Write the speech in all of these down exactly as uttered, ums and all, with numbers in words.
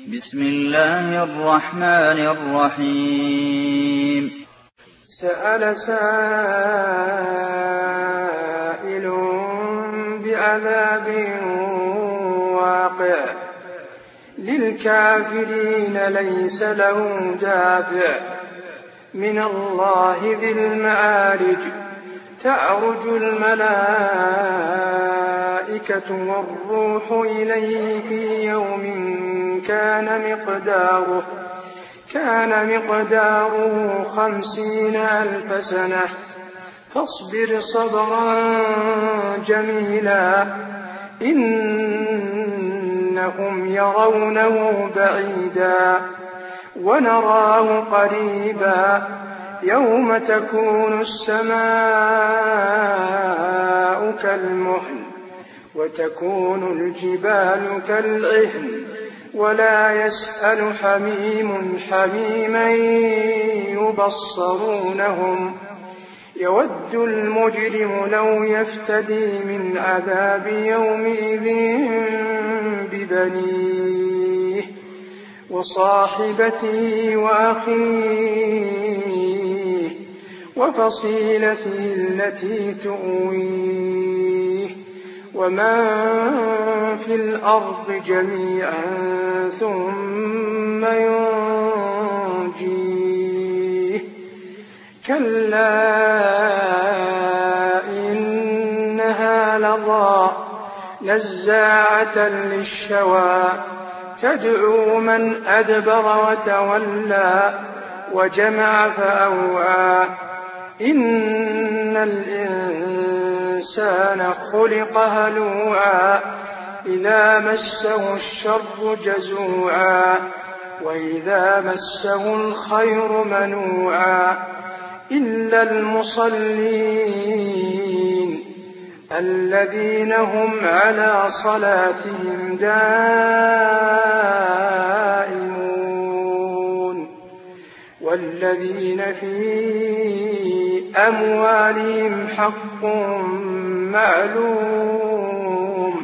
بسم الله الرحمن الرحيم. سأل سائل بعذاب واقع للكافرين ليس له دافع من الله ذي المعارج تعرج الملائكة والروح إليه في يوم كان مقداره كان مقداره خمسين ألف سنة فاصبر صبرا جميلا إنهم يرونه بعيدا ونراه قريبا يوم تكون السماء كالمهل وتكون الجبال كالعهن ولا يسأل حميم حميما يبصرونهم يود المجرم لو يفتدي من عذاب يومئذ ببنيه وصاحبته وأخيه وفصيلته التي تؤويه ومن في الأرض جميعا ثم ينجيه كلا إنها لظى نزاعة للشوى تدعو من أدبر وتولى وجمع فأوعى إن الإنسان خلق هلوعا إذا مسه الشر جزوعا وإذا مسه الخير منوعا إلا المصلين الذين هم على صلاتهم دائمون والذين في أموالهم حق معلوم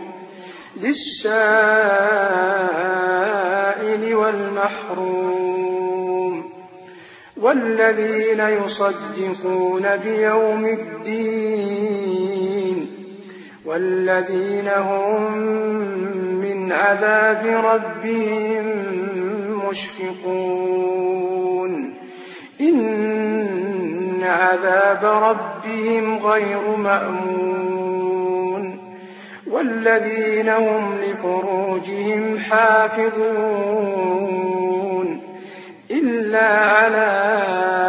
للسائل والمحروم والذين يصدقون بيوم الدين والذين هم من عذاب ربهم مشفقون إن عذاب ربهم غير مأمون والذين هم لفروجهم حافظون إلا على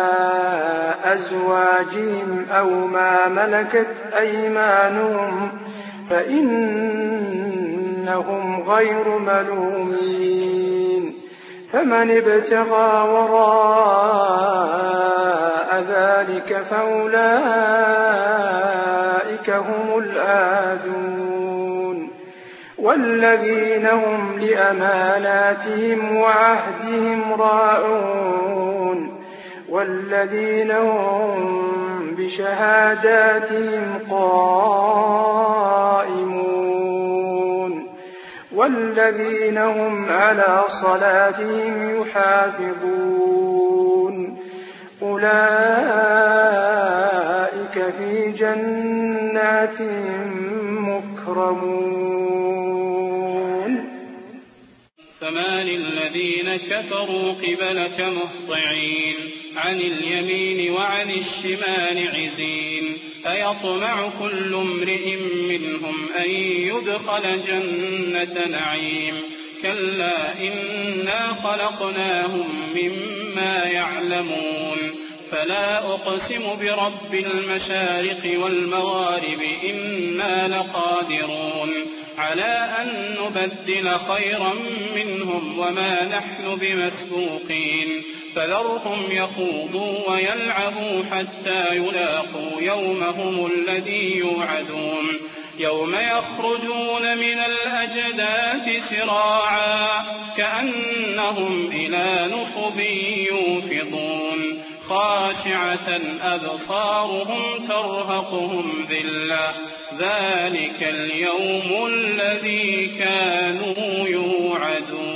أزواجهم أو ما ملكت أيمانهم فإنهم غير ملومين فمن ابتغى وراء ذلك فأولئك هم العادون والذين هم لأماناتهم وعهدهم راعون والذين هم بشهاداتهم قائمون والذين هم على صلاتهم يحافظون أولئك في جنات مكرمون فما للذين كفروا قبلك مهطعين عن اليمين وعن الشمال عزين أيطمع كل امرئ منهم أن يدخل جنة نعيم كلا إنا خلقناهم مما يعلمون فلا أقسم برب المشارق والمغارب إنا لقادرون على أن نبدل خيرا منهم وما نحن بمسبوقين فذرهم يخوضوا ويلعبوا حتى يلاقوا يومهم الذي يوعدون يوم يخرجون من الأجداث سراعا كأنهم إلى نصب يوفضون خاشعة أبصارهم ترهقهم ذلة ذلك اليوم الذي كانوا يوعدون.